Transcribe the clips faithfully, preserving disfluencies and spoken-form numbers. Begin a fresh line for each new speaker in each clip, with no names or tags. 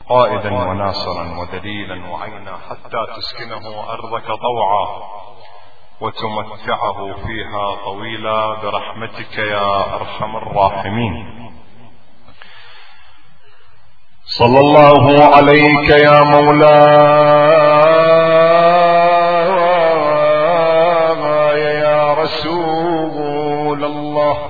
قائدا وناصرا ودليلا وعينا حتى تسكنه أرضك طوعا وتمتعه فيها طويلا برحمتك يا أرحم الراحمين. صلى الله عليك يا مولاي يا رسول الله.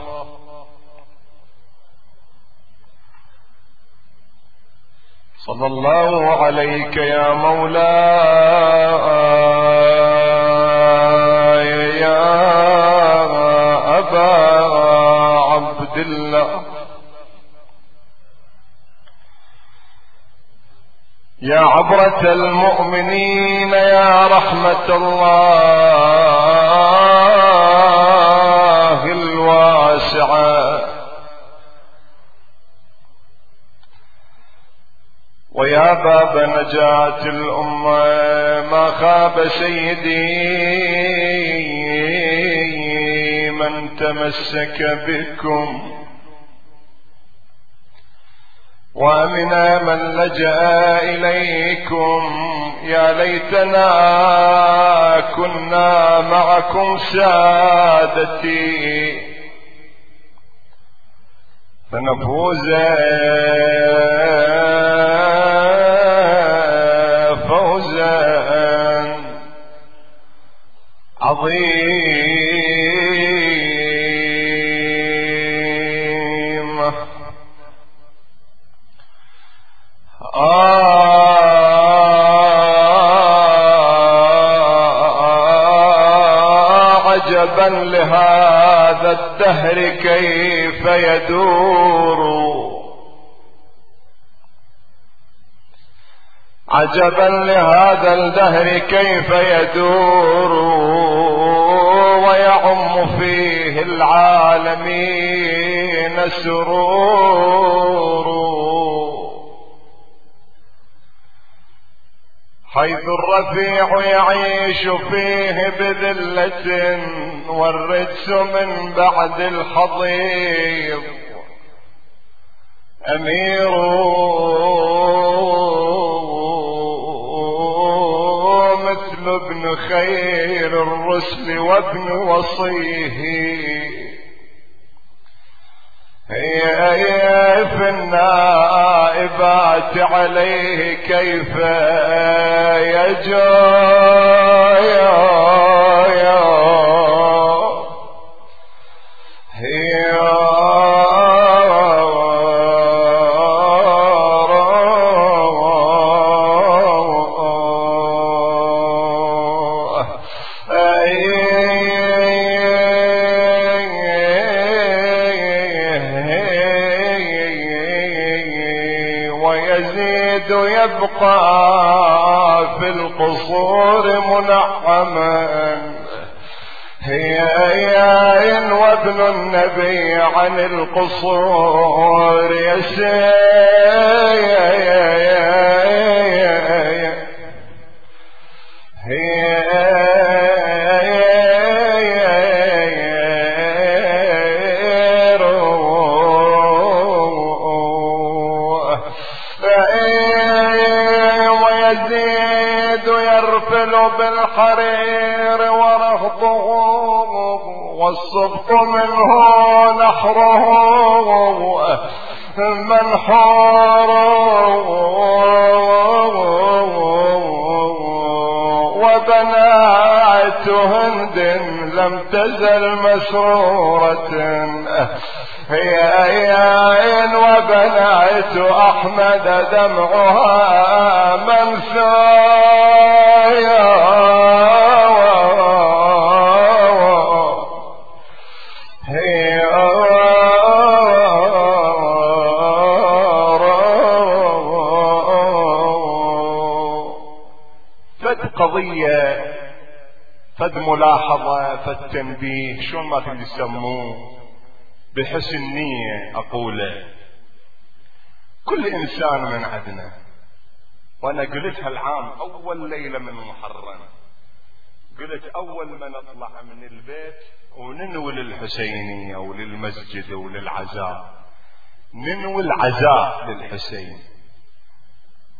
صلى الله عليك يا مولاي يا أبا عبد الله، يا عبرة المؤمنين يا رحمة الله الواسعة، ويا باب نجاة الأمة ما خاب سيدي من تمسك بكم، ومن من لجأ إليكم. يا ليتنا كنا معكم سادتي فنفوز فوزا عظيما. عجبا لهذا الدهر كيف يدور، عجبا لهذا الدهر كيف يدور ويعم فيه العالمين سرور، حيث الرفيع يعيش فيه بذلة والرجس من بعد الحضيض أمير، مثل ابن خير الرسل وابن وصيه. هي في النائبات عليه كيف يجايا، هي يبقى في القصور منعما. هي يا وابن النبي عن القصور يسير، بالحرير ورهطه والصبط منه نحره منحور، وبنات هند لم تزل مسرورة. هي أيام وبنات أحمد دمعها منثايا، هي فد قضية فد ملاحظة فد تنبيه، شلون ما تقدر تسموه، بحسن نية أقوله. كل إنسان من عدنا، وأنا قلتها العام أول ليلة من محرم، قلت أول ما نطلع من البيت وننوي للحسينية وللمسجد وللعزاء، ننوي العزاء للحسين،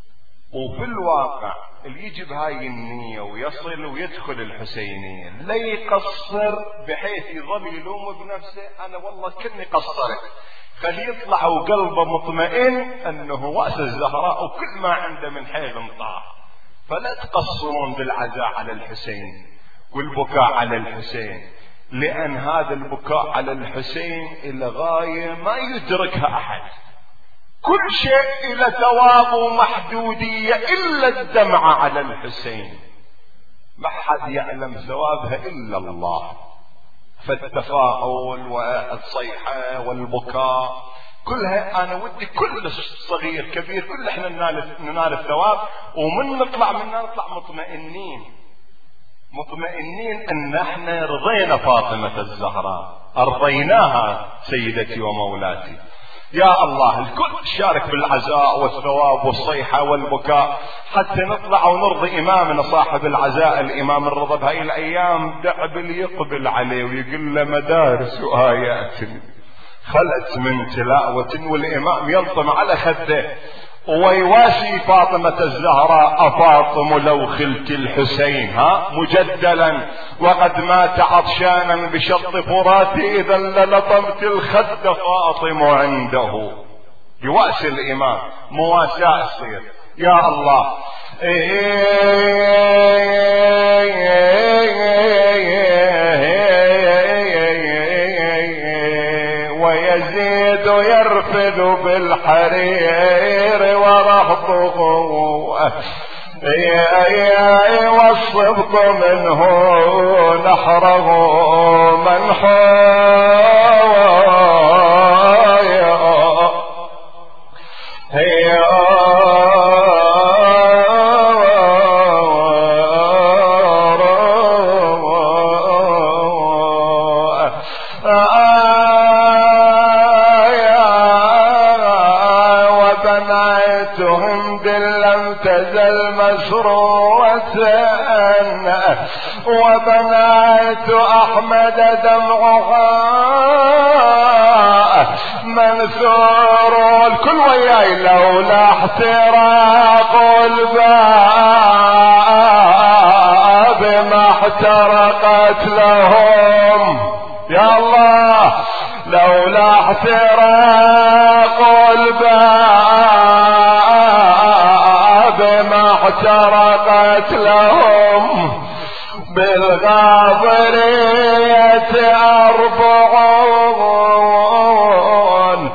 وفي الواقع اللي يجي بهاي النية ويصل ويدخل الحسينية لا يقصر بحيث يظل يلوم بنفسه انا والله كني قصرت، خليه يطلع وقلبه مطمئن انه وأس الزهراء وكل ما عنده من حيل انطاع. فلا تقصرون بالعزاء على الحسين والبكاء على الحسين، لأن هذا البكاء على الحسين إلى غاية ما يدركها أحد. كل شيء إلى ثواب ومحدودية إلا الدمعة على الحسين، ما حد يعلم ثوابها إلا الله. فالتفاؤل والصيحة والبكاء كلها أنا ودي كل صغير كبير كل إحنا ننال ننال الثواب، ومن نطلع منها نطلع مطمئنين مطمئنين ان احنا رضينا فاطمة الزهراء، ارضيناها سيدتي ومولاتي. يا الله الكل شارك بالعزاء والثواب والصيحة والبكاء حتى نطلع ونرضي إمامنا صاحب العزاء الإمام الرضا بهاي الأيام دعبل يقبل عليه ويقول له مدارس وآيات خلت من تلاوة، والإمام يلطم على خده ويواسي فاطمة الزهراء أفاطم لو خلت الحسين ها مجدلا وقد مات عطشانا بشط فراتي إذا للطمت الخد فاطم عنده. يواسي الإمام مواساة الصير. يا الله ويزيد يرفذ بالحرير ورهطه والصبط منه نحره منحويا تزل مسروة وبنات أحمد دمعها منثور. الكل وياي لولا احتراق الباب ما احترقت لهم. يا الله لولا احتراق الباب ما احترقت لهم بالغابرية أربعون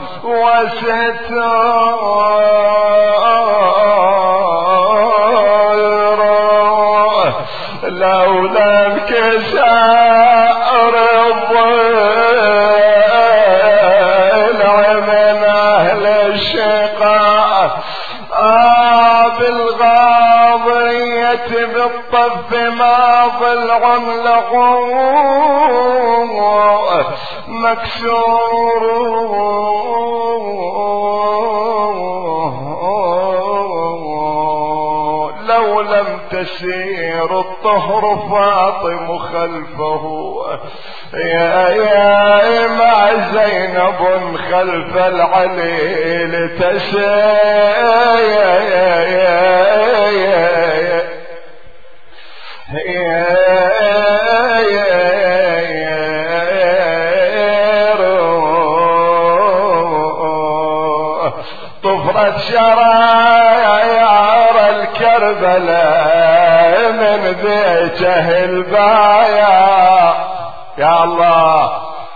وستون لولا انكسار الضلع من أهل الشقاء بالغاضية بالطف ما ضلع له مكسور لو لم تسير الطهر فاطم خلفه يا يا مع زينب خلف العليل تسير يا يا يا طفرت شرايار الكربلاء من بيته البايا. يا الله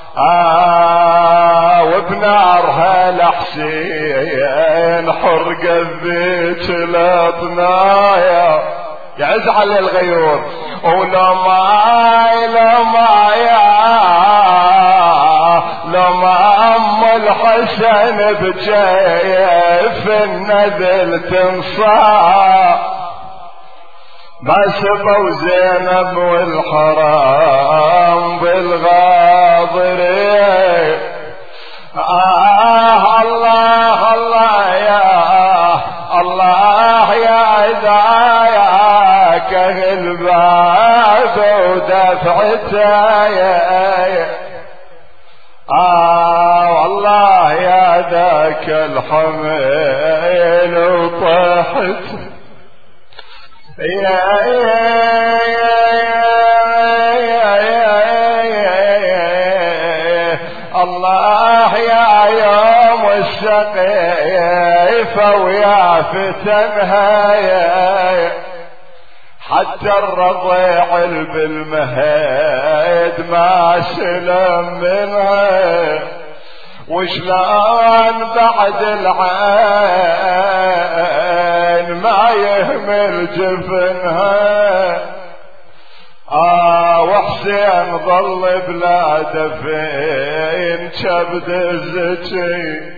آه وبنارها الحسين حرق البيت الاطنايا يزعل الغيور ولو ما لو ما يا لو ما ام الحسن بجيف النذل تنصاع ما سبوا زينب والحرام بالغاضرين. آه الله الله يا الله يا إذاياك الباب ودفعته يا آه والله يا ذاك الحميل وطحت يا الله يا يوم السقيفة ويا فتنها حتى الرضيع بالمهد ما سلم منها وشلون بعد العين ما يهمل جفنها. آه وحسين ظل بلا دفين كبد الزكي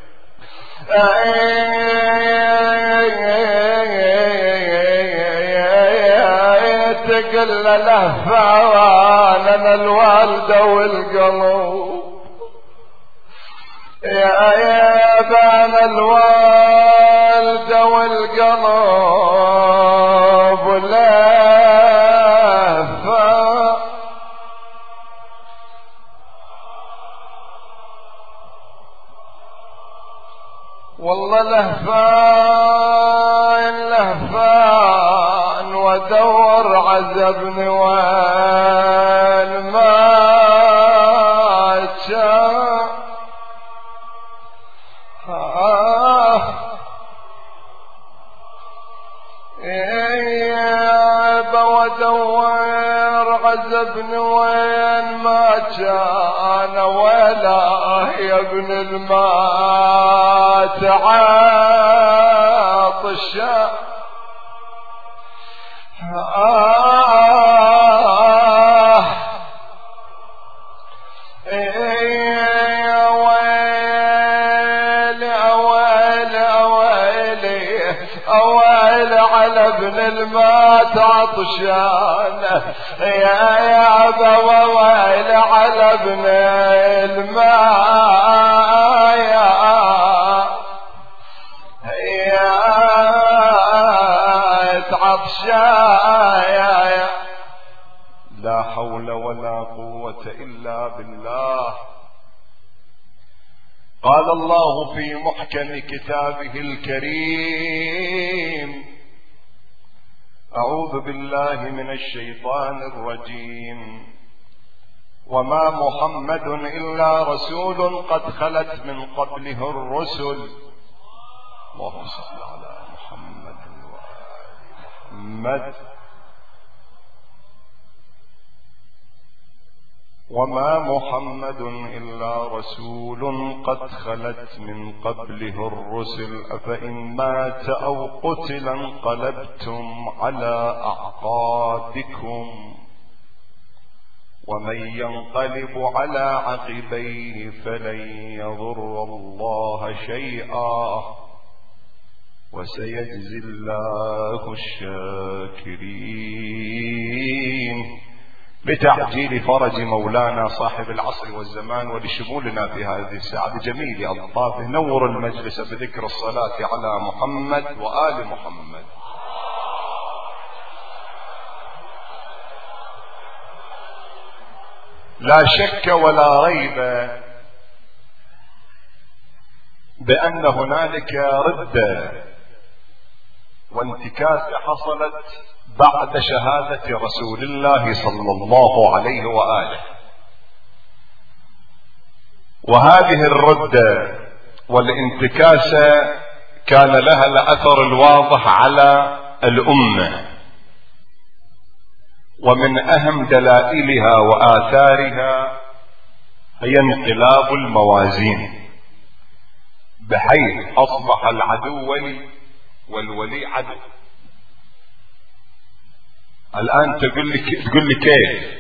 تقل له فوانا الوالدة والقلب يا يا بان الوالدة والقلب لهفة والله لهفان لهفان ودور عذبني وين ما شاء آه يا بودور عذبني وين ما كان ولا يا ابن الماء تعاطش آه يا ويلي أويلي أويلي أويلي على ابن المات عطشان يا يا أبا ويلي على ابن الماء يا يا عطشان يا يا لا حول ولا قوة إلا بالله. قال الله في محكم كتابه الكريم أعوذ بالله من الشيطان الرجيم وما محمد إلا رسول قد خلت من قبله الرسل اللهم صل على محمد محمد وما محمد إلا رسول قد خلت من قبله الرسل أفإن مات أو قتل انقلبتم على أعقابكم ومن ينقلب على عقبيه فلن يضر الله شيئا وسيجزي الله الشاكرين. بتعجيل فرج مولانا صاحب العصر والزمان ولشمولنا في هذه الساعة بجميل ألطافه نور المجلس بذكر الصلاة على محمد وآل محمد. لا شك ولا ريب بأن هنالك ردة وانتكاسة حصلت بعد شهادة رسول الله صلى الله عليه وآله، وهذه الردة والانتكاسة كان لها الأثر الواضح على الأمة، ومن أهم دلائلها وآثارها هي انقلاب الموازين، بحيث أصبح العدو ولي والولي عدو. الآن تقول لي تقول لي كيف؟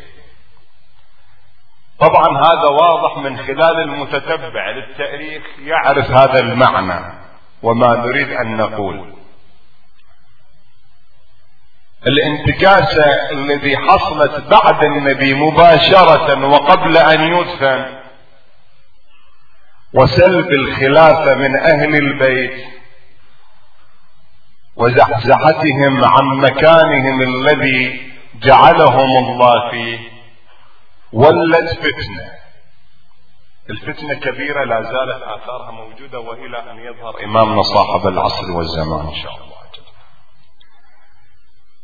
طبعا هذا واضح من خلال المتتبع للتاريخ يعرف هذا المعنى وما نريد أن نقول. الانتكاسة الذي حصلت بعد النبي مباشرة وقبل أن يدفن وسلب الخلافة من أهل البيت وزحزحتهم عن مكانهم الذي جعلهم الله فيه ولت فتنة. الفتنة كبيرة لا زالت آثارها موجودة وإلى أن يظهر إمامنا صاحب العصر والزمان إن شاء الله.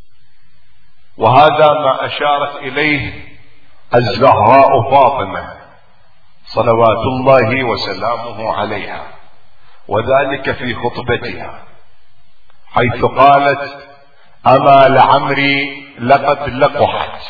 وهذا ما أشارت إليه الزهراء فاطمة صلوات الله وسلامه عليها، وذلك في خطبتها حيث قالت: أما لعمري لقد لقحت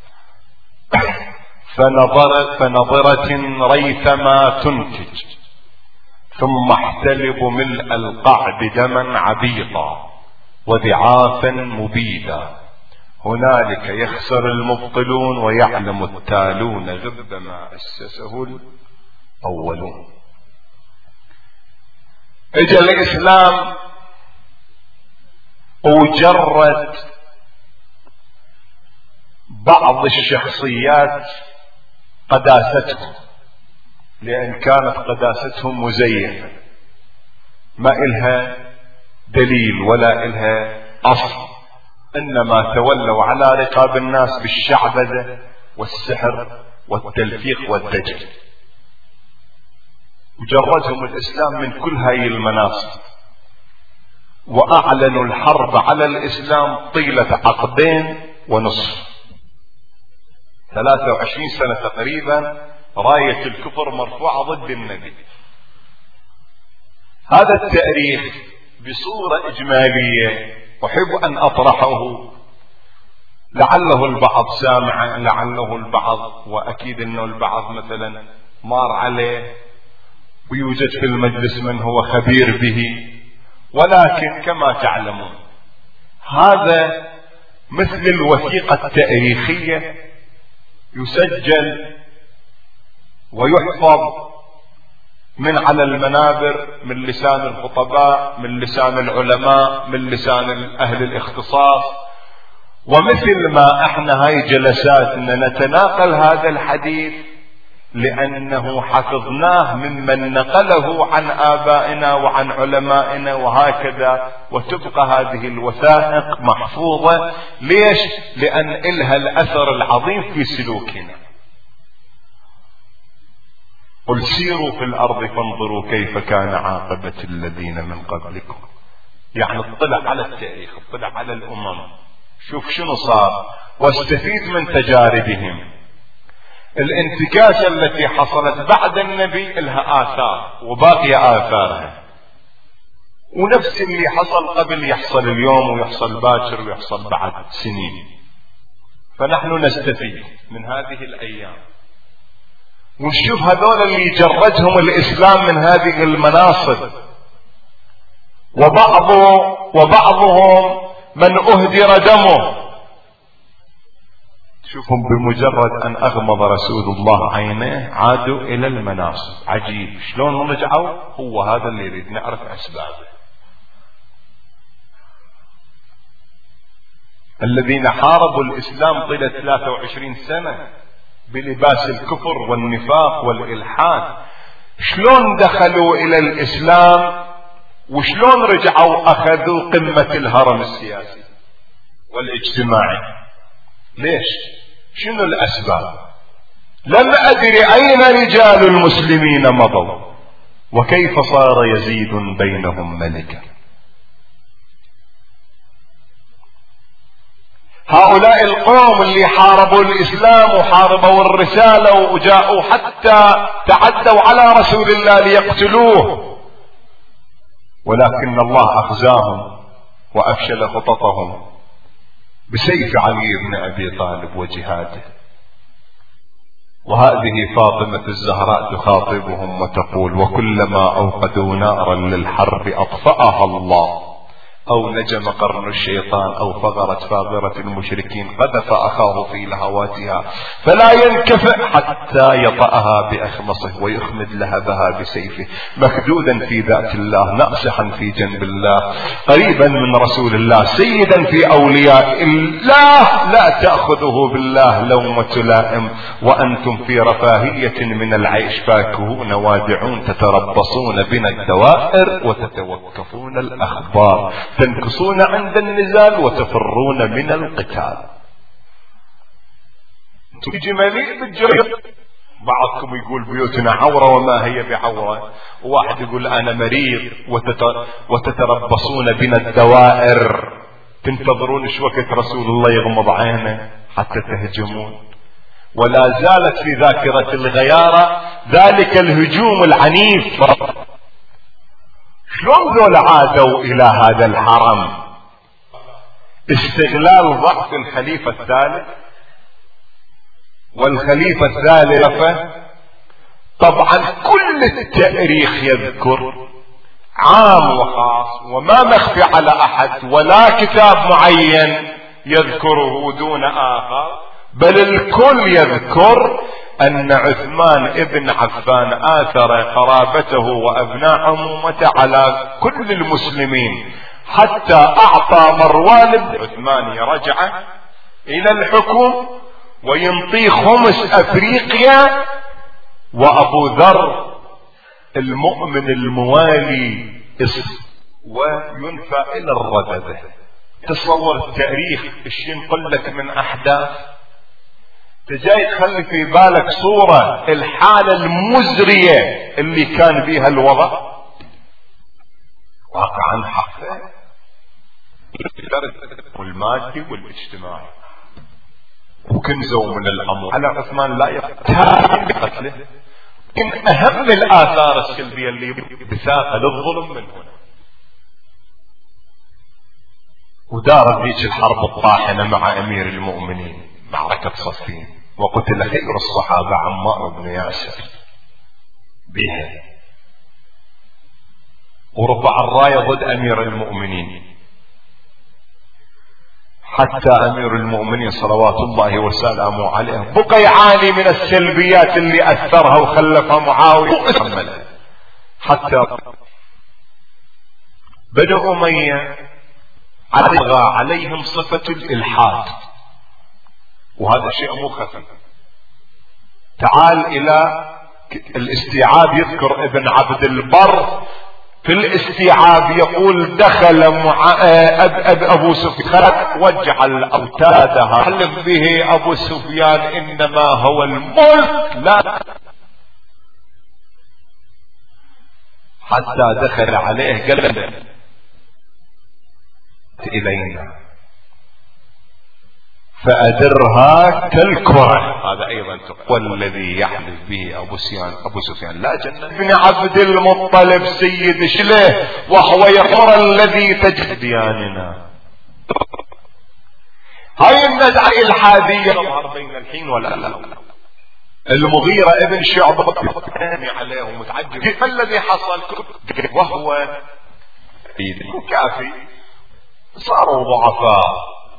فنظرت فنظرة ريثما تنتج، ثم احتلب ملء القعد دما عبيطا وضعافا مبيدا، هنالك يخسر المبطلون ويعلم التالون غب ما أسسه الأولون. اجى الإسلام وجرد بعض الشخصيات قداستهم، لأن كانت قداستهم مزيفة ما إلها دليل ولا إلها أصل، إنما تولوا على رقاب الناس بالشعبذة والسحر والتلفيق والدجل، وجردهم الإسلام من كل هاي المناصب، وأعلنوا الحرب على الإسلام طيلة عقدين ونصف، ثلاثة وعشرين سنة تقريبا راية الكفر مرفوعة ضد النبي. هذا التاريخ بصورة إجمالية أحب أن أطرحه، لعله البعض سامع، لعله البعض، وأكيد أنه البعض مثلا مار عليه ويوجد في المجلس من هو خبير به، ولكن كما تعلمون هذا مثل الوثيقة التاريخية يسجل ويحفظ من على المنابر، من لسان الخطباء، من لسان العلماء، من لسان أهل الاختصاص. ومثل ما احنا هاي جلساتنا نتناقل هذا الحديث لأنه حفظناه ممن نقله عن آبائنا وعن علمائنا وهكذا، وتبقى هذه الوثائق محفوظة. ليش؟ لأن إلها الأثر العظيم في سلوكنا. قل سيروا في الأرض فانظروا كيف كان عاقبة الذين من قبلكم. يعني اطلع على التاريخ، اطلع على الأمم، شوف شنو صار واستفيد من تجاربهم. الانتكاسة التي حصلت بعد النبي لها آثار وباقي آثارها، ونفس اللي حصل قبل يحصل اليوم ويحصل باكر ويحصل بعد سنين. فنحن نستفيد من هذه الأيام ونشوف هذول اللي جردهم الإسلام من هذه المناصب، وبعض وبعضهم من أهدر دمه. شوفهم بمجرد أن أغمض رسول الله عينيه عادوا إلى المناصب. عجيب شلون رجعوا، هو هذا اللي يريد نعرف أسبابه. الذين حاربوا الإسلام طيلة ثلاثة وعشرين سنة بلباس الكفر والنفاق والإلحاد، شلون دخلوا إلى الإسلام وشلون رجعوا أخذوا قمة الهرم السياسي والاجتماعي. ليش؟ شنو الأسباب؟ لم أدري أين رجال المسلمين مضوا وكيف صار يزيد بينهم ملكا. هؤلاء القوم اللي حاربوا الإسلام وحاربوا الرسالة وجاءوا حتى تعدوا على رسول الله ليقتلوه، ولكن الله أخزاهم وأفشل خططهم بسيف علي بن أبي طالب وجهاده. وهذه فاطمة الزهراء تخاطبهم وتقول: وكلما أوقدوا نارا للحرب أطفأها الله، أو نجم قرن الشيطان، أو فغرت فاغرة المشركين قذف أخاه في لهواتها فلا ينكفئ حتى يطأها بأخمصه ويخمد لهبها بسيفه، مكدودا في ذات الله، ناصحا في جنب الله، قريبا من رسول الله، سيدا في أولياء الله، لا تأخذه بالله لومة لائم، وأنتم في رفاهية من العيش فاكهون وادعون، تتربصون بنا الدوائر وتتوقفون الأخبار، تنكصون عند النزال وتفرون من القتال. تجي مليء بالجرح. بعضكم يقول بيوتنا عورة وما هي بعورة، وواحد يقول أنا مريض وتتربصون بنا الدوائر. تنتظرون ايش وقت رسول الله يغمض عينه حتى تهجمون؟ ولا زالت في ذاكرة الغيارة ذلك الهجوم العنيف. شلون ذول عادوا الى هذا الحرم؟ استغلال ضعف الخليفة الثالث. والخليفة الثالث طبعا كل التاريخ يذكر عام وخاص، وما مخفي على احد، ولا كتاب معين يذكره دون اخر، بل الكل يذكر ان عثمان ابن عفان آثر قرابته وابناء عمومته على كل المسلمين، حتى اعطى مروان بن عثمان يرجع الى الحكم وينطي خمس افريقيا، وابو ذر المؤمن الموالي وينفى الى الرددة. تصور التاريخ ايش ينقل لك من احداث، تجاي تخلي في بالك صورة الحالة المزرية اللي كان بيها الوضع. واقعا حقه والمادي والاجتماعي، وكنزوا من الاموال على عثمان لا يقتل بقتله. من اهم الاثار السلبية اللي بثاقل الظلم من هنا. ودارت ذيك الحرب الطاحنة مع امير المؤمنين معركة صفين، وقتل خير الصحابة عمار بن ياسر بها، ورفع الراية ضد امير المؤمنين، حتى امير المؤمنين صلوات الله وسلامه عليه بقى يعاني من السلبيات اللي اثرها وخلفها معاوية، حتى بني امية الغى عليهم صفة الالحاد، وهذا شيء مو خفيف. تعال الى الاستيعاب، يذكر ابن عبد البر في الاستيعاب يقول دخل مع أب أب ابو سفيان واجعل اوتادها حلف به ابو سفيان انما هو الملك لا، حتى دخل عليه قلبه الينا فأدرها كالكرة. هذا أيضا والذي يحلف به أبو سفيان أبو سفيان لا جنة ابن عبد المطلب سيد شله وهو يحر الذي تجد دياننا. هاي النزعة الحادية تظهر بين الحين ولا لا. المغيرة ابن شعبة عليه متعجب ما الذي حصل، وهو كافي صاروا ضعفاء.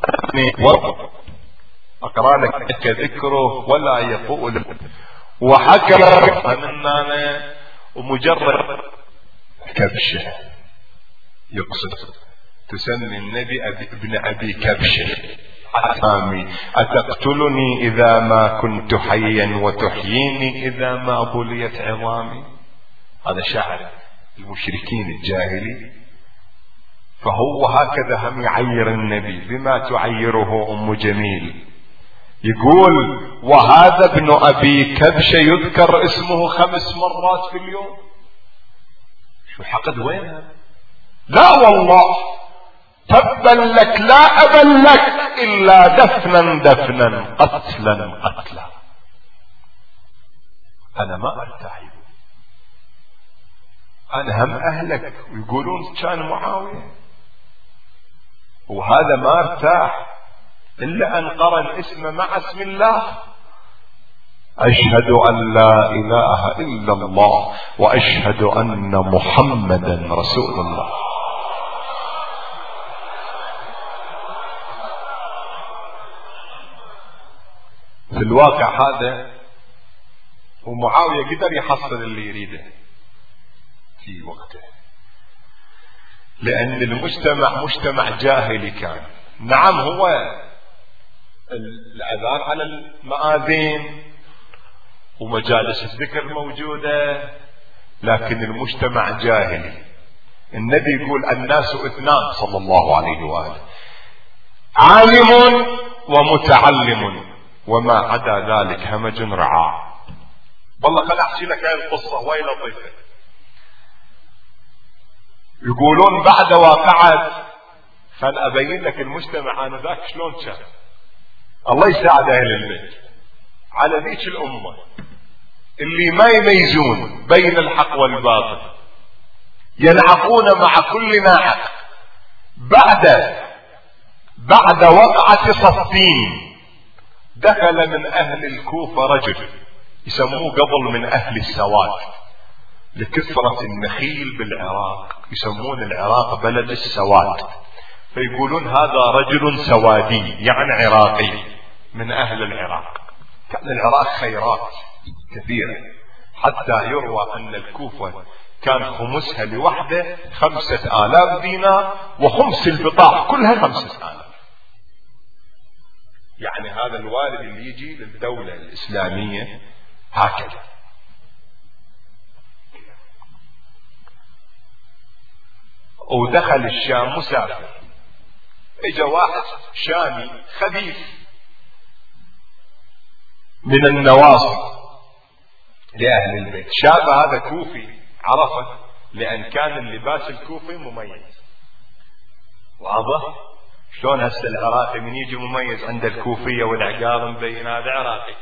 أقرأ لك ذكره ولا يقول وحكى أننا ومجرد كبشة يقصد تسمي النبي ابن أبي كبشة حسامي أتقتلني إذا ما كنت حيا وتحييني إذا ما بليت عظامي. هذا شعر المشركين الجاهلي. فهو هكذا هم يعير النبي بما تعيره أم جميل. يقول وهذا ابن أبي كبشة يذكر اسمه خمس مرات في اليوم. شو الحقد وينها؟ لا والله تبا لك لا أبا لك إلا دفنا دفنا قتلا قتلا. أنا ما أرتاح، أنا هم أهلك. ويقولون كان معاوية، وهذا ما ارتاح إلا أن قرن اسم مع اسم الله. أشهد أن لا إله إلا الله وأشهد أن محمدا رسول الله. في الواقع هذا ومعاوية قدر يحصل اللي يريده في وقته، لأن المجتمع مجتمع جاهلي كان. نعم هو الأذان على المآذين ومجالس الذكر موجودة، لكن المجتمع جاهلي. النبي يقول الناس اثنان صلى الله عليه وآله، عالم ومتعلم وما عدا ذلك همج رعاع. والله خل أحكي لك هاي القصة وهي لطيفة. يقولون بعد واقعة كان أبين لك المجتمع آنذاك شلون كان. الله يساعد أهل البيت على ذيك الأمة اللي ما يميزون بين الحق والباطل، يلعقون مع كل ناحق. بعد بعد وقعة صفين دخل من أهل الكوفة رجل يسموه قبل من أهل السواد، لكثرة النخيل بالعراق يسمون العراق بلد السواد، فيقولون هذا رجل سوادي يعني عراقي من أهل العراق. كان العراق خيرات كثيرة، حتى يروى أن الكوفة كان خمسها لوحده خمسة آلاف دينار، وخمس البطاح كلها خمسة آلاف. يعني هذا الوالد اللي يجي للدولة الإسلامية هكذا. ودخل الشام مسافر، اجا واحد شامي خبيث من النواصي لأهل البيت، شاف هذا كوفي عرفه لأن كان اللباس الكوفي مميز. واضح شلون هسه العراقي من يجي مميز عند الكوفية والعقال مبين هذا عراقي.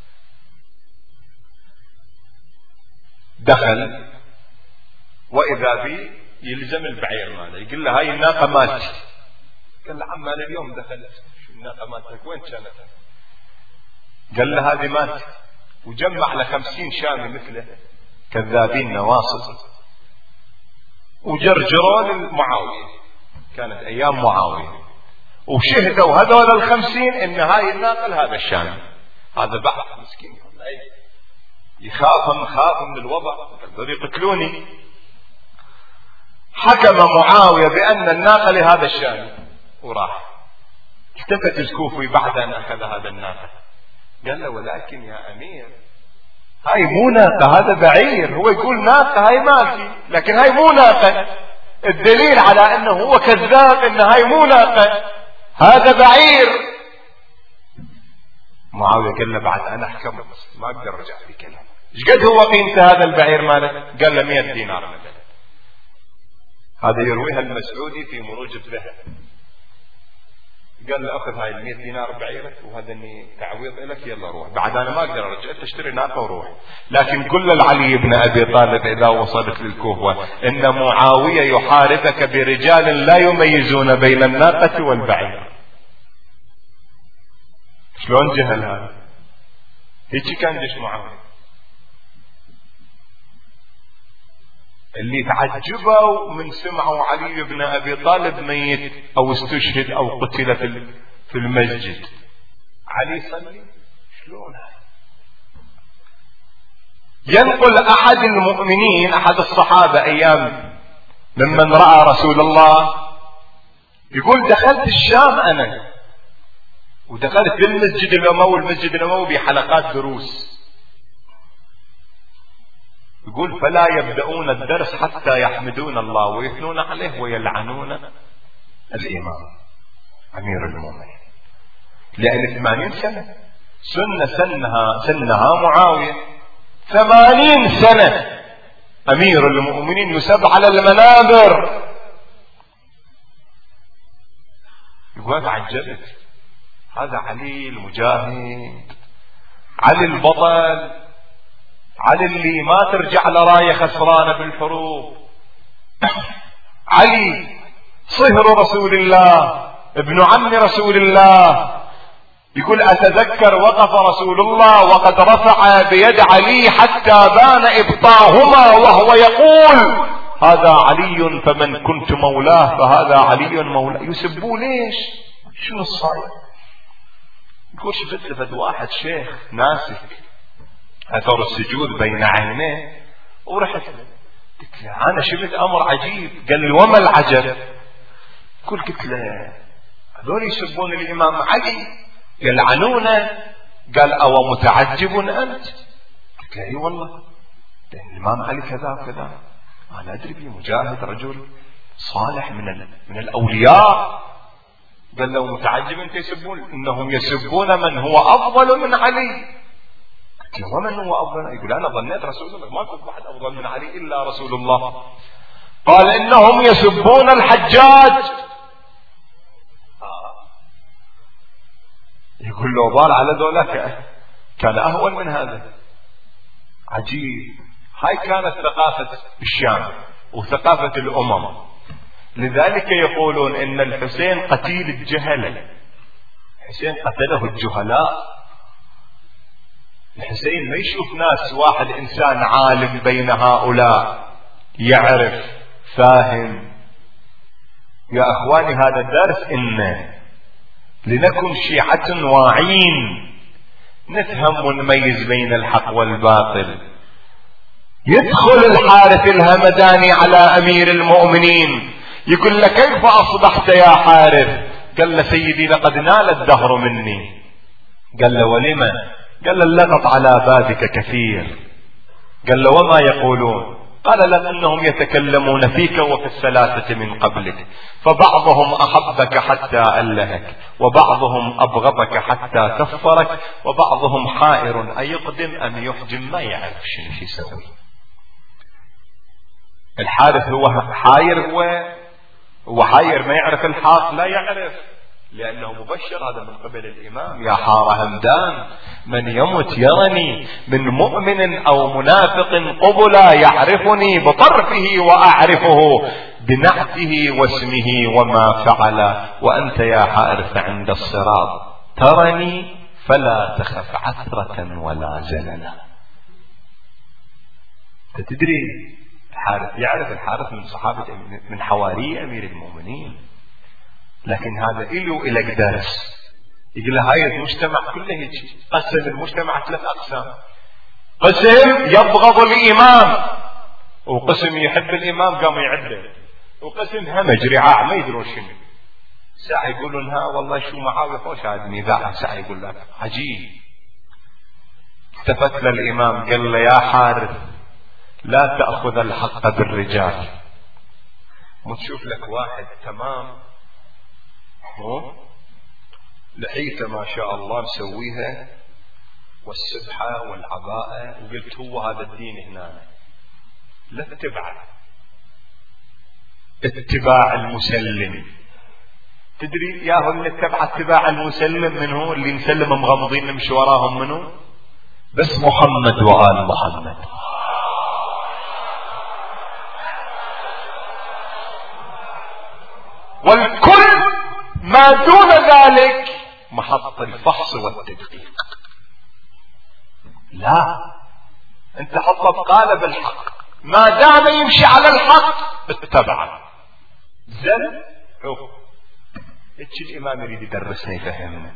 دخل وإذا بي يلزم البعير ماله، يقول له هاي الناقة مالتي. قال له عم انا اليوم دخلت، شو الناقة مالتك وين كانت؟ قال له هذه مالتي، وجمع له خمسين شامي مثله كذابين نواصب وجرجرون المعاوية، كانت ايام معاوية، وشهدوا هذول الخمسين ان هاي الناقة لهذا الشامي. هذا بعض مسكين يخاف خاف من الوضع، يقدروا يقتلوني. حكم معاوية بأن الناقة لهذا الشامي وراح. التفت الكوفي بعد أن أخذ هذا الناقة قال له ولكن يا أمير هاي مو ناقة، هذا بعير. هو يقول ناقة هاي مالتي، لكن هاي مو ناقة. الدليل على أنه هو كذاب أن هاي مو ناقة، هذا بعير. معاوية قال له بعد أنا أحكم ما أقدر أرجع في كلام. إيش قد هو قيمة هذا البعير مالك؟ قال له مئة دينار مثلا. هذا يرويها المسعودي في مروج الذهب. قال له أخذ هاي المئة دينار بعيرك وهذا اني تعويض لك، يلا روح. بعد أنا ما أقدر أرجع، تشتري ناقة وروح. لكن قل لعلي بن أبي طالب إذا وصلت للكوفة إن معاوية يحاربك برجال لا يميزون بين الناقة والبعير. شلون جهل هذا؟ هيك كان جيش معاوية. اللي تعجبوا من سمعوا علي بن أبي طالب ميت أو استشهد أو قتل في المسجد. علي صلي شلون هذا؟ ينقل أحد المؤمنين أحد الصحابة أيام ممن رأى رسول الله يقول دخلت الشام أنا ودخلت في المسجد الأموي. المسجد الأموي بحلقات دروس. يقول فلا يبدأون الدرس حتى يحمدون الله ويثنون عليه ويلعنون الإمام أمير المؤمنين، لأن ثمانين سنة سنة سنها سنها معاوية. ثمانين سنة أمير المؤمنين يسب على المنابر. يقول هذا عجبت، هذا علي المجاهد، علي البطل، علي اللي ما ترجع لراية خسرانة بالحروب، علي صهر رسول الله ابن عم رسول الله. يقول أتذكر وقف رسول الله وقد رفع بيد علي حتى بان إبطاهما وهو يقول هذا علي فمن كنت مولاه فهذا علي مولاه. يسبوه ليش؟ شنو الصاير؟ يقول شفت لفت واحد شيخ ناسك أثر السجود بين عينيه ورحت قلت له أنا شفت أمر عجيب. قال لي وما العجب؟ قل قلت له هذول يسبون الإمام علي يلعنونه. قال أو متعجب أنت؟ قلت له اي والله لأن الإمام علي كذا كذا. أنا أدري به مجاهد رجل صالح من من الأولياء. قال له متعجب أنت يسبون؟ إنهم يسبون من هو أفضل من علي. ومن هو أفضل؟ يقول أنا ظنيت رسول الله ما كنت واحد أفضل من علي إلا رسول الله. قال إنهم يسبون الحجاج. يقول له بار على ذولاك كان أهون من هذا. عجيب. هاي كانت ثقافة الشام وثقافة الأمم. لذلك يقولون إن الحسين قتيل الجهلة. الحسين قتله الجهلاء. الحسين ما يشوف ناس، واحد إنسان عالم بين هؤلاء يعرف فاهم. يا أخواني هذا الدرس إن لنكن شيعة واعين نفهم ونميز بين الحق والباطل. يدخل الحارث الهمداني على أمير المؤمنين يقول له كيف أصبحت يا حارث؟ قال له سيدي لقد نال الدهر مني. قال له ولما؟ قال له اللغط على بابك كثير. قال له وما يقولون؟ قال لهم انهم يتكلمون فيك وفي الثلاثة من قبلك، فبعضهم احبك حتى ألهك، وبعضهم ابغضك حتى كفرك، وبعضهم حائر ايقدم ام يحجم، ما يعرف شنو يسوي. الحارث هو حاير، هو هو حاير ما يعرف الحق، لا يعرف، لأنه مبشر هذا من قبل الإمام. يا حار همدان من يمت يرني من مؤمن أو منافق قبلا، يعرفني بطرفه وأعرفه بنعته واسمه وما فعل، وأنت يا حارث عند الصراط ترني فلا تخف عثرة ولا زللا. تدري الحارث يعرف الحارث من صحابة من حواري أمير المؤمنين، لكن هذا إله إلى درس. يقول له هاي المجتمع كله هيك، قسم المجتمع ثلاث أقسام: قسم يبغض الإمام، وقسم يحب الإمام قام يعده، وقسم همج رعاع ما يدرون شنو. ساعة يقولون ها والله شو معاوية فوش هذا نزاع، ساعة يقول لك عجيب. التفت للإمام قال له يا حارث لا تأخذ الحق بالرجال. وتشوف لك واحد تمام لحيته ما شاء الله مسويها والسبحة والعباءة، وقلت هو هذا الدين هنا، لا تتبعه اتباع المسلم. تدري يا هو اللي اتبع اتباع المسلم من هو؟ اللي مسلم مغمضين نمشي وراهم منه بس محمد وآل محمد. والكل ما دون ذلك محط الفحص والتدقيق. لا، انت حطت قالب الحق، ما دام يمشي على الحق اتبعه. زل شوف اتش الامام يريد يدرسنا يفهمنا.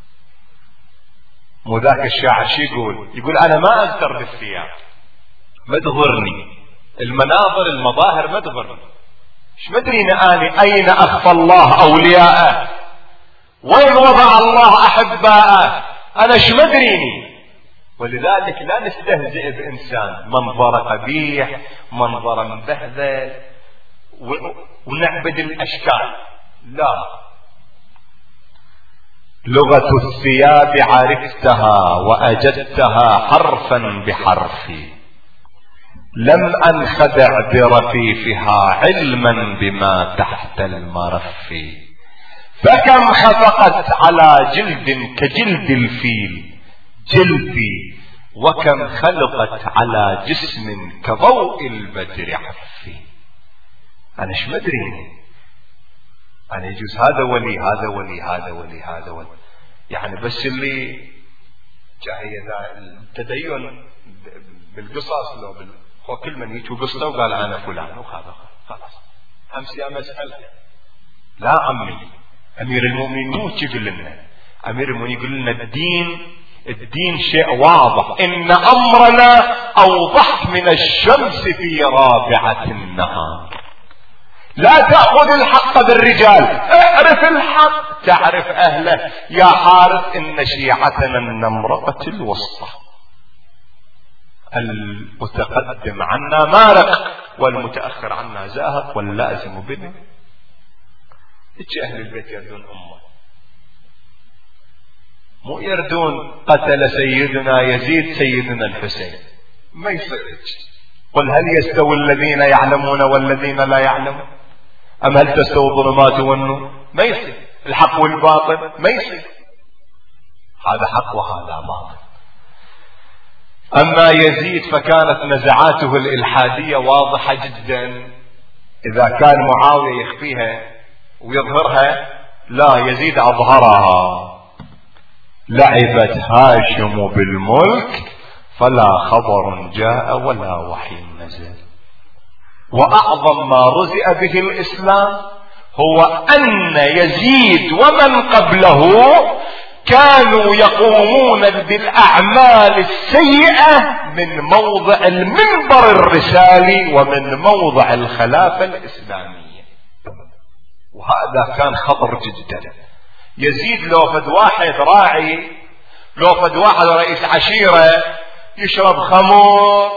مو ذاك الشاعر شو يقول؟ يقول انا ما اغتر بالثياب، ما تغرني المناظر المظاهر، ما تغرني. ايش مدريني اني اين اخفى الله اولياءه، وين وضع الله احباءه، انا ايش مدريني. ولذلك لا نستهزئ بانسان منظر قبيح، منظر مبهذل، ونعبد الاشكال. لا، لغة الثياب عرفتها وأجدتها حرفا بحرف، لم أنخدع برفيفها علما بما تحت المرف، فكم خفقت على جلد كجلد الفيل جلفي، وكم خلقت على جسم كضوء البدر عفي. أنا ايش مدري، أنا يجوز هذا ولي هذا ولي هذا ولي هذا ولي، يعني بس اللي جاهية التدين بالقصص لو بال... هو كل من يجي قصته وقال أنا فلان وهذا خلاص أمس يا مسألة. لا عمي، أمير المؤمنين مو يقول لنا، أمير المؤمنين يقول لنا الدين الدين شيء واضح، إن أمرنا أوضح من الشمس في رابعة النهار. لا تأخذ الحق بالرجال، اعرف الحق تعرف أهله. يا حارث إن شيعتنا النمرقة الوسطى، المتقدم عنا مارق والمتأخر عنا زاهق واللازم بنا. إيش أهل البيت يردون أمه، مو يردون قتل سيدنا يزيد سيدنا الحسين، ما يصير. قل هل يستوي الذين يعلمون والذين لا يعلمون، أم هل تستوي الظلمات والنور؟ ما يصير. الحق والباطل ما يصير. هذا حق وهذا باطل. أما يزيد فكانت نزعاته الإلحادية واضحة جدا. إذا كان معاوية يخفيها ويظهرها، لا، يزيد أظهرها. لعبت هاشم بالملك فلا خبر جاء ولا وحي نزل. وأعظم ما رزئ به الإسلام هو أن يزيد ومن قبله كانوا يقومون بالأعمال السيئة من موضع المنبر الرسالي ومن موضع الخلافة الإسلامية، وهذا كان خطر جدا. يزيد لو فد واحد راعي، لو فد واحد رئيس عشيرة يشرب خمر،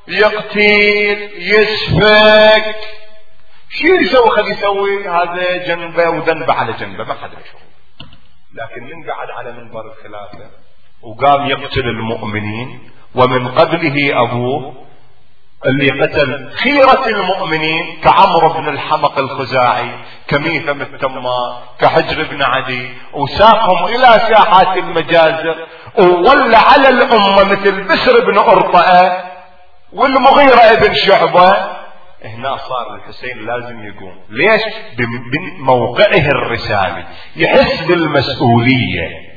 يقتل، يسفك، شو يسوي؟ خلي يسوي هذا جنبه وذنبه على جنبه، ما حد يشوف. لكن من قعد على منبر الخلافة وقام يقتل المؤمنين، ومن قبله أبوه اللي قتل خيرة المؤمنين كعمرو بن الحمق الخزاعي، كميثم التمار، كحجر بن عدي، وساقهم إلى ساحات المجازر، وولى على الأمة مثل بسر بن أرطأة والمغيرة بن شعبة. هنا صار الحسين لازم يقوم. ليش؟ بموقعه الرسالي، يحس بالمسؤولية.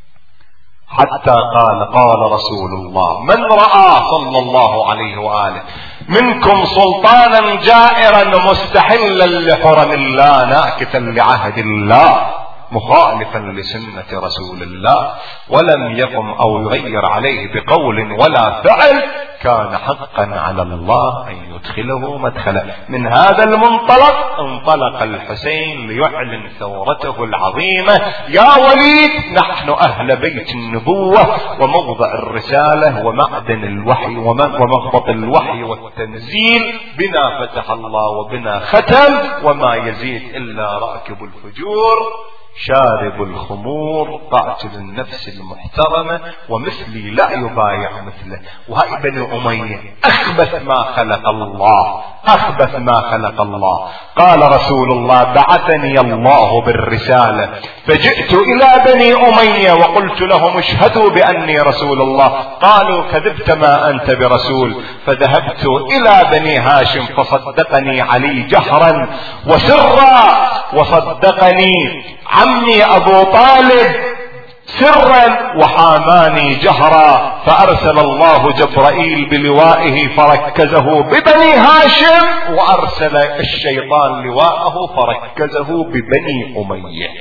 حتى قال قال رسول الله: من رأى صلى الله عليه وآله منكم سلطانا جائرا مستحلا لحرم الله ناكثا لعهد الله مخالفا لسنة رسول الله ولم يقم أو يغير عليه بقول ولا فعل، كان حقا على الله أن يدخله مدخله. من هذا المنطلق انطلق الحسين ليعلن ثورته العظيمة: يا وليد، نحن أهل بيت النبوة وموضع الرسالة ومعدن الوحي ومهبط الوحي والتنزيل، بنا فتح الله وبنا ختم، وما يزيد إلا راكب الفجور شارب الخمور قاتل النفس المحترمة، ومثلي لا يبايع مثله. وهاي بني أمية أخبث ما خلق الله، أخبث ما خلق الله. قال رسول الله: بعثني الله بالرسالة فجئت إلى بني أمية وقلت لهم: اشهدوا بأني رسول الله. قالوا: كذبت، ما أنت برسول. فذهبت إلى بني هاشم فصدقني علي جهرا وسرا، وصدقني عمي أبو طالب سرا، وحاماني جهرا. فأرسل الله جبرائيل بلوائه فركزه ببني هاشم، وأرسل الشيطان لواءه فركزه ببني أمية.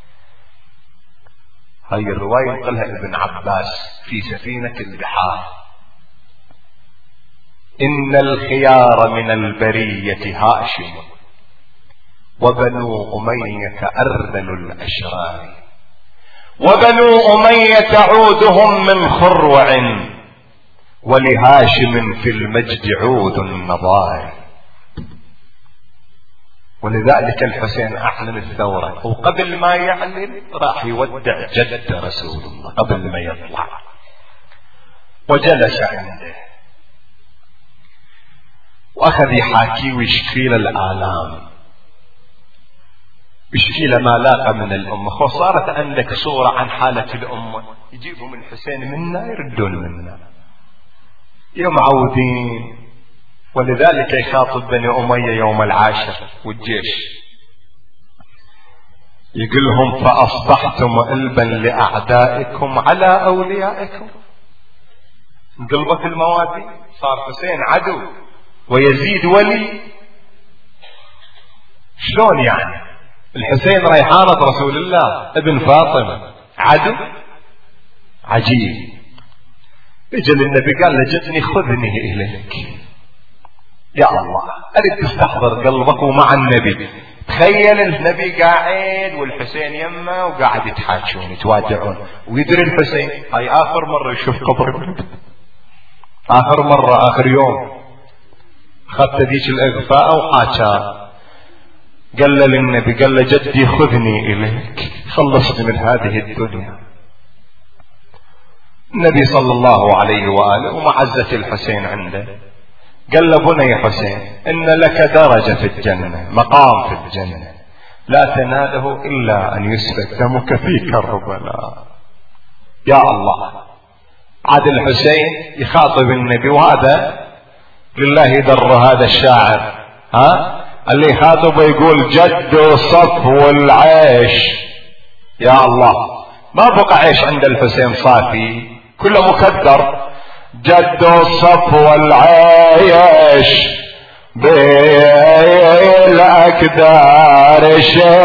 هاي الرواية نقلها ابن عباس في سفينة البحار: إن الخيار من البرية هاشم وبنو أمية أرذل الأشرار، وبنو أمية عودهم من خروع، ولهاشم في المجد عود النضار. ولذلك الحسين أعلن الثورة، وقبل ما يعلن راح يودع جد رسول الله قبل ما يطلع، وجلس عنده وأخذ يحاكي ويشكي له الآلام، يشكي له ما لاقى من الأمة. وصارت عندك صورة عن حالة الأمة، يجيبوا من الحسين منا يردون منا، يوم معودين. ولذلك يخاطب بني أمية يوم العاشر والجيش، يقول لهم: فأصبحتم ألبا لأعدائكم على أوليائكم. انقلبت الموازين، صار حسين عدو ويزيد ولي. شلون يعني؟ الحسين ريحانة رسول الله ابن فاطمة عدو؟ عجيب. اجل النبي قال له: جدني خذني إليك. يا الله، أريد تستحضر قلبك ومع النبي. تخيل النبي قاعد والحسين يمه وقاعد يتحاجون يتواجعون، ويدري الحسين هاي آخر مرة يشوف قبر، آخر مرة آخر يوم خدت ذيك الإغفاء وحاجة. قال له للنبي، قال له: جدي خذني إليك، خلصني من هذه الدنيا. النبي صلى الله عليه وآله ومعزة الحسين عنده قال له: بني حسين، إن لك درجة في الجنة، مقام في الجنة لا تناله إلا أن يسفك دمك في كربلاء. يا الله. عاد الحسين يخاطب النبي، وهذا لله در هذا الشاعر، ها اللي يخاطبه يقول جد صفو العيش. يا الله، ما بقى عيش عند الحسين صافي، كله مكدر. جد صفو العيش بالأكدار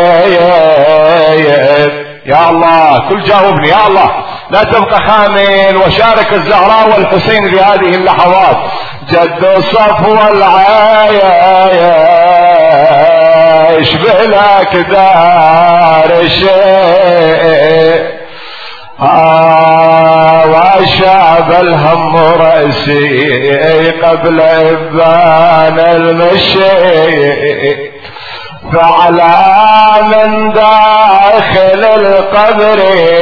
شيب. يا الله، كل جاوبني يا الله، لا تبقى خامل، وشارك الزهراء والحسين في هذه اللحظات. جد صفو العيش بالأكدار شيب، آه وشاب الهم رأسي قبل إبان المشي، فعلى من داخل القبر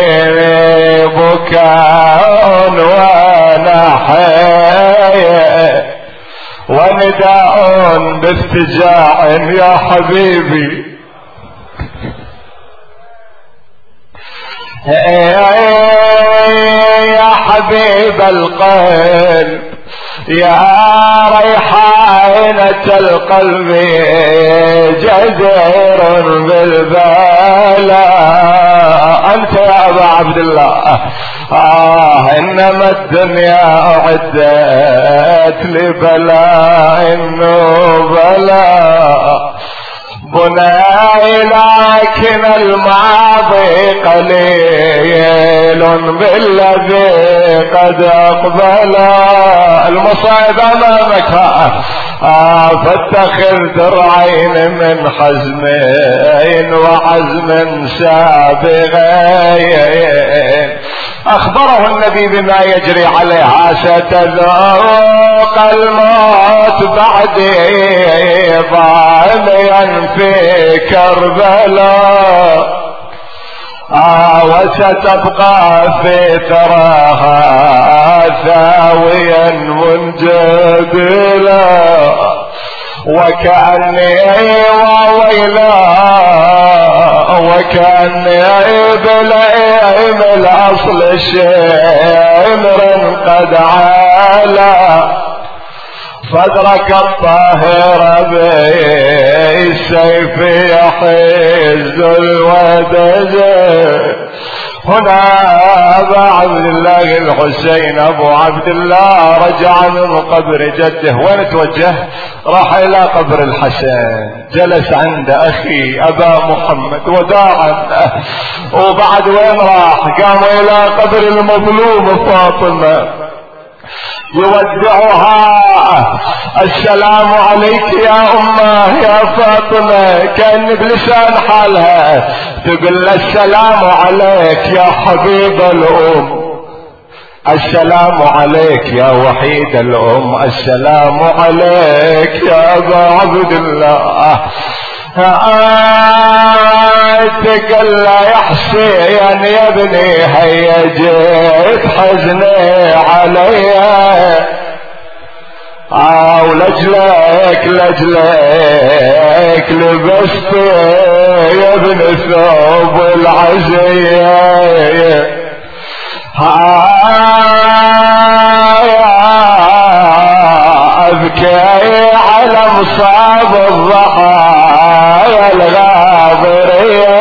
بكاء ونحي، ونداء بافتجاع يا حبيبي يا حبيب القلب، يا ريحانة القلب، جدير بالبلاء أنت يا أبا عبد الله. آه إنما الدنيا أعدت لبلاء النبلاء، بناي لكن الماضي قليل بالذي قد أقبل، المصائب أمامك آه فاتخذ درعين من حزمين وعزم سابغين. أخبره النبي بما يجري عليها، ستذوق الموت بعدي ضاميا في كربلاء، آه وستبقى في ثراها ثاويا منجبلا، وكأني وويلا وكأني بلئيم الأصل شمر قد علا، فادرك الطاهر بالسيف يحز الودج. هنا أبا عبد الله الحسين أبو عبد الله رجع من قبر جده. وين توجه؟ راح إلى قبر الحسن، جلس عند أخي أبا محمد وداعا. وبعد وين راح؟ قام إلى قبر المظلوم فاطمة يودعها. السلام عليك يا أمه يا فاطمة، كأن بلسان حالها تقول السلام عليك يا حبيب الأم، السلام عليك يا وحيد الأم، السلام عليك يا أبا عبد الله. تقل يا حسين يا ابني هيا جيت حزني عليا، آه ولجلك لجلك لبست يا ابن ثوب العزية، أبكي على مصاب الضحايا الغابرية.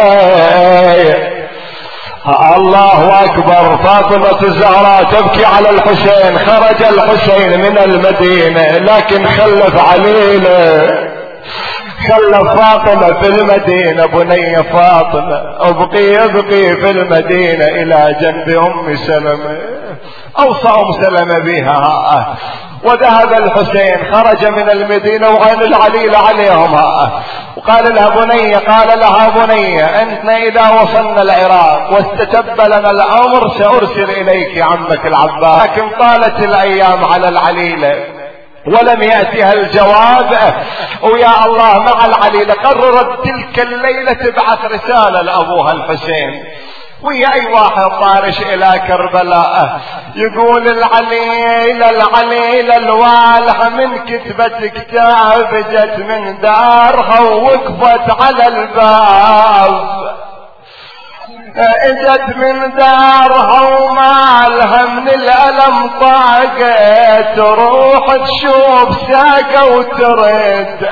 الله أكبر. فاطمة الزهراء تبكي على الحسين. خرج الحسين من المدينة لكن خلف عليله، خلف فاطمة في المدينة. بني فاطمة ابقي ابقي في المدينة إلى جنب أم سلمة. أوصى أم سلمة بها. وذهب الحسين، خرج من المدينة وغين العليل عليهم، وقال لها بنية، قال لها بنية أنت إذا وصلنا العراق واستتب لنا الأمر سأرسل إليك عمك العباس. لكن طالت الأيام على العليلة ولم يأتها الجواب. ويا الله مع العليلة قررت تلك الليلة تبعث رسالة لأبوها الحسين، ويا اي واحد طارش الى كربلاء يقول العليلة العليلة الوالحة من كتبة كتاب جت من دارها ووقفت على الباب. اجت من دارها ومالها من الألم طاقت، تروح تشوف ساقة وترد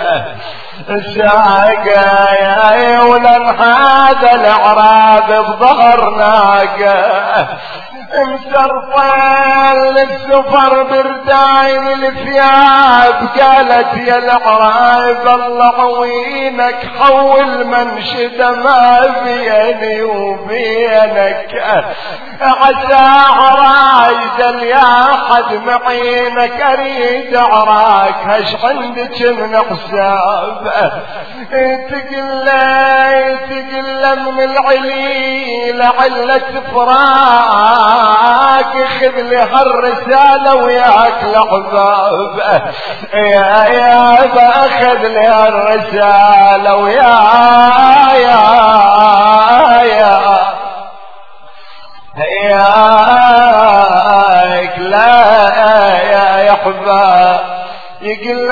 ساقة يا ولن هذا الأعراب بظهر ناقة، مسرطين للسفر برداين الثياب، قالت يا الأعراب الله عوينك حول منشد ما بيني وبينك، عسى عرايزل يا حد معينك اريد عراك هش عندك من حساب، تقلي تقلي من العلي لعلة فراق، خذ لي هالرسالة وياك الأحباب يا يا باخذ لي هالرسالة ويا يا يا ياك لا يا يا حباب يقل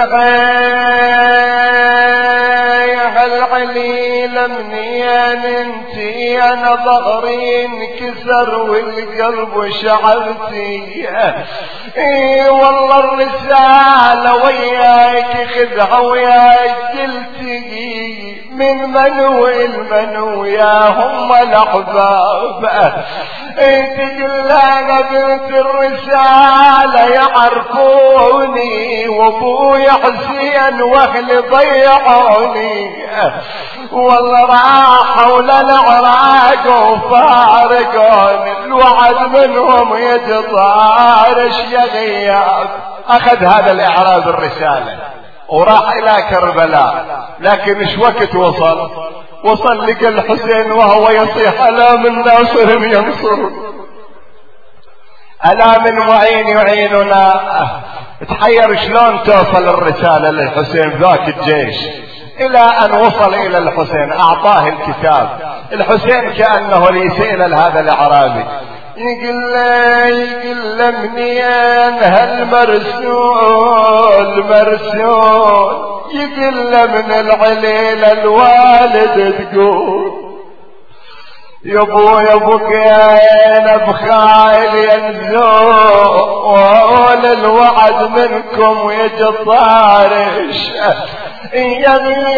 هالعلي لمنين انتي انا ظهري انكسر والقلب شعبتي، اي والله الرسالة وياك خذها وياك قلتي من منو المنو يا هم الاحباب، تقول انا بنت الرسالة يعرفوني وابوي حسين واهلي ضيعوني، والله راحوا للعراق وفارقوني الوعد منهم يتطارش يا غياب. اخذ هذا الاعراب الرسالة وراح الى كربلاء، لكن ايش وقت وصل؟ وصل لك الحسين وهو يصيح الا من ناصر ينصر، الا من معين يعيننا. تحير شلون توصل الرسالة للحسين ذاك الجيش، الى ان وصل الى الحسين اعطاه الكتاب. الحسين كأنه ليسأل هذا الاعرابي يقول له يقول له منين هالمرسول مرسول، يقول له من العليل الوالد تقول يا ابو يا ابوك انا بخايل ينزول الوعد منكم ويجي الطارش يا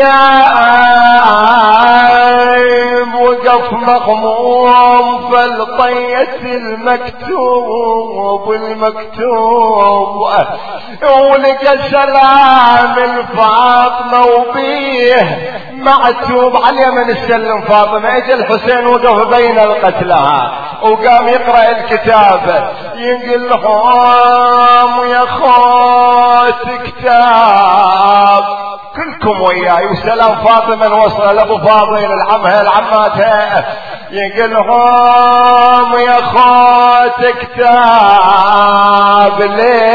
ميايم وقف مغموم فالطية المكتوب المكتوب، ولقى سلام الفاطمة وبيه معتوب على من السلم فاطمة. اجى الحسين وقف بين القتلى وقام يقرأ الكتاب ينقل لهم يا خوت كتاب كلكم وياي وسلام فاطمة وصل لابو فاضل العمها العماتها ينقل لهم يا خوت كتاب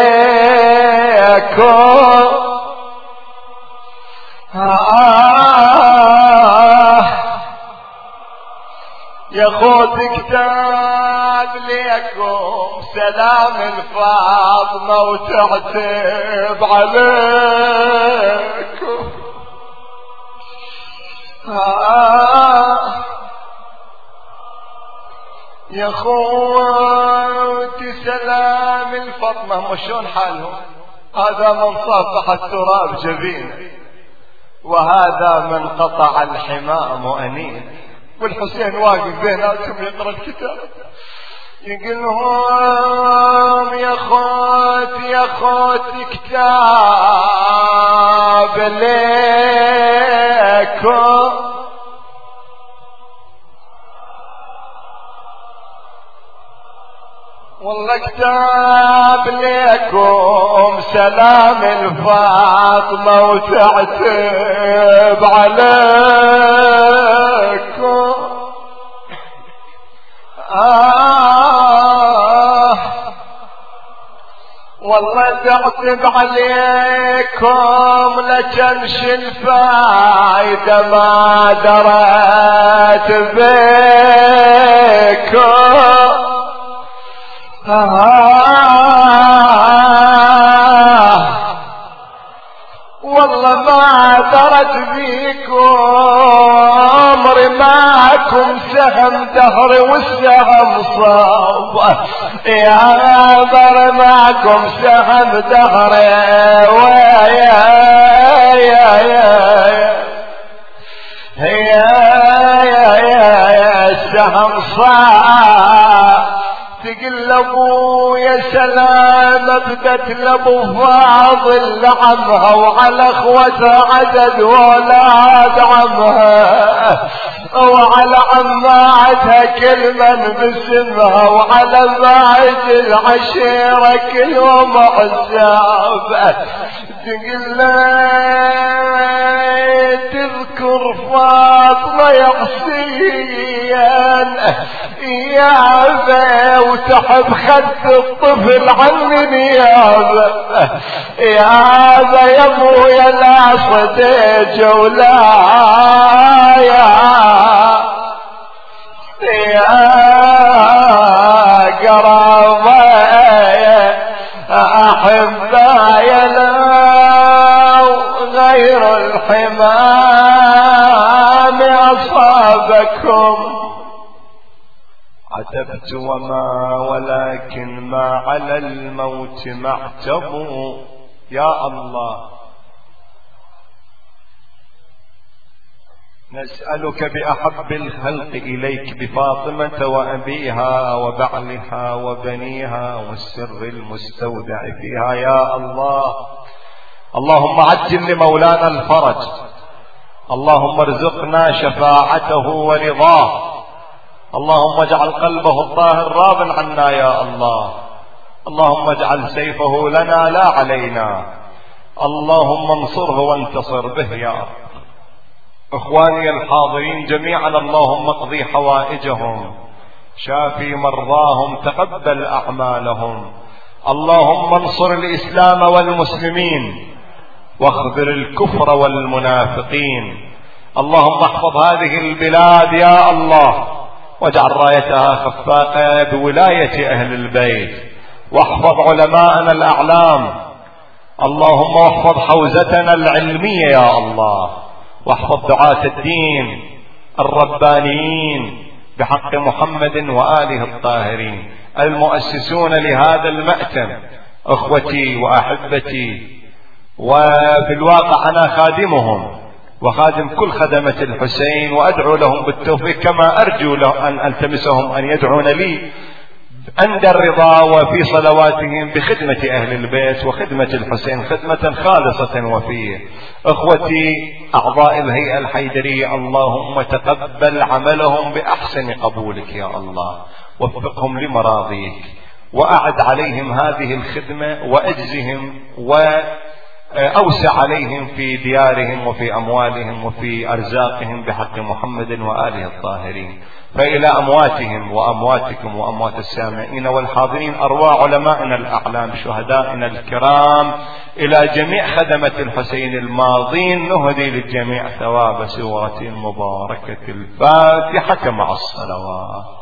ليكم آه يا خوت كتاب ليكم سلام الفاطمة وتعتب عليكم آه يا خوتي سلام الفاطمة. شلون حالهم؟ هذا من صافح التراب جبينه وهذا من قطع الحمام أنين، والحسين واقف بيناتهم يقرأ الكتاب يقول لهم يا خوت يا خوت كتاب ليكم والله كتاب ليكم سلام الفاطمة وتعتب عليكم آه والله تعتب عليكم لكنش الفايدة ما درت بيكم آه والله ما درت بيكم رمات معكم سهم دهر والسهم صاب، يا بر معكم سهم دهر ويا يا يا يا يا يا السهم صاب. تقلبوا يا سلام بدت لابو فاضل لعمها وعلى اخوتها عدد ولاد عمها، وعلى عماتها كل من باسمها، وعلى بعد العشيرة كل يوم حساب. تقول تذكر فاطمة يا حسين يا ذا وتحب خد الطفل عني يا ذا يا ذا يا ابويا لا صديج ولا يا يا قرابة أحبايا لا غير الحمام أصابكم. عتبت وما ولكن ما على الموت معتب. يا الله نسألك بأحب الخلق إليك بفاطمة وأبيها وبعلها وبنيها والسر المستودع فيها يا الله. اللهم عجل لمولانا الفرج، اللهم ارزقنا شفاعته ورضاه، اللهم اجعل قلبه الطاهر راض عنا يا الله، اللهم اجعل سيفه لنا لا علينا، اللهم انصره وانتصر به يا رب. اخواني الحاضرين جميعا اللهم اقضي حوائجهم، شافي مرضاهم، تقبل اعمالهم، اللهم انصر الاسلام والمسلمين واخذل الكفر والمنافقين، اللهم احفظ هذه البلاد يا الله واجعل رايتها خفاقة بولاية اهل البيت، واحفظ علماءنا الاعلام، اللهم واحفظ حوزتنا العلمية يا الله، واحفظ دعاة الدين الربانيين بحق محمد وآله الطاهرين المؤسسون لهذا المأتم. اخوتي واحبتي، وفي الواقع انا خادمهم وخادم كل خدمة الحسين، وادعو لهم بالتوفيق كما ارجو ان التمسهم ان يدعون لي عند الرضا وفي صلواتهم بخدمة اهل البيت وخدمة الحسين خدمة خالصة وفيه. اخوتي اعضاء الهيئة الحيدرية، اللهم تقبل عملهم باحسن قبولك يا الله، وفقهم لمراضيك، واعد عليهم هذه الخدمة واجزهم واوسع عليهم في ديارهم وفي اموالهم وفي ارزاقهم بحق محمد واله الطاهرين. فإلى أمواتهم وأمواتكم وأموات السامعين والحاضرين، أرواح علمائنا الأعلام شهدائنا الكرام، إلى جميع خدمة الحسين الماضين، نهدي للجميع ثواب سورة المباركة الفاتحة مع الصلوات.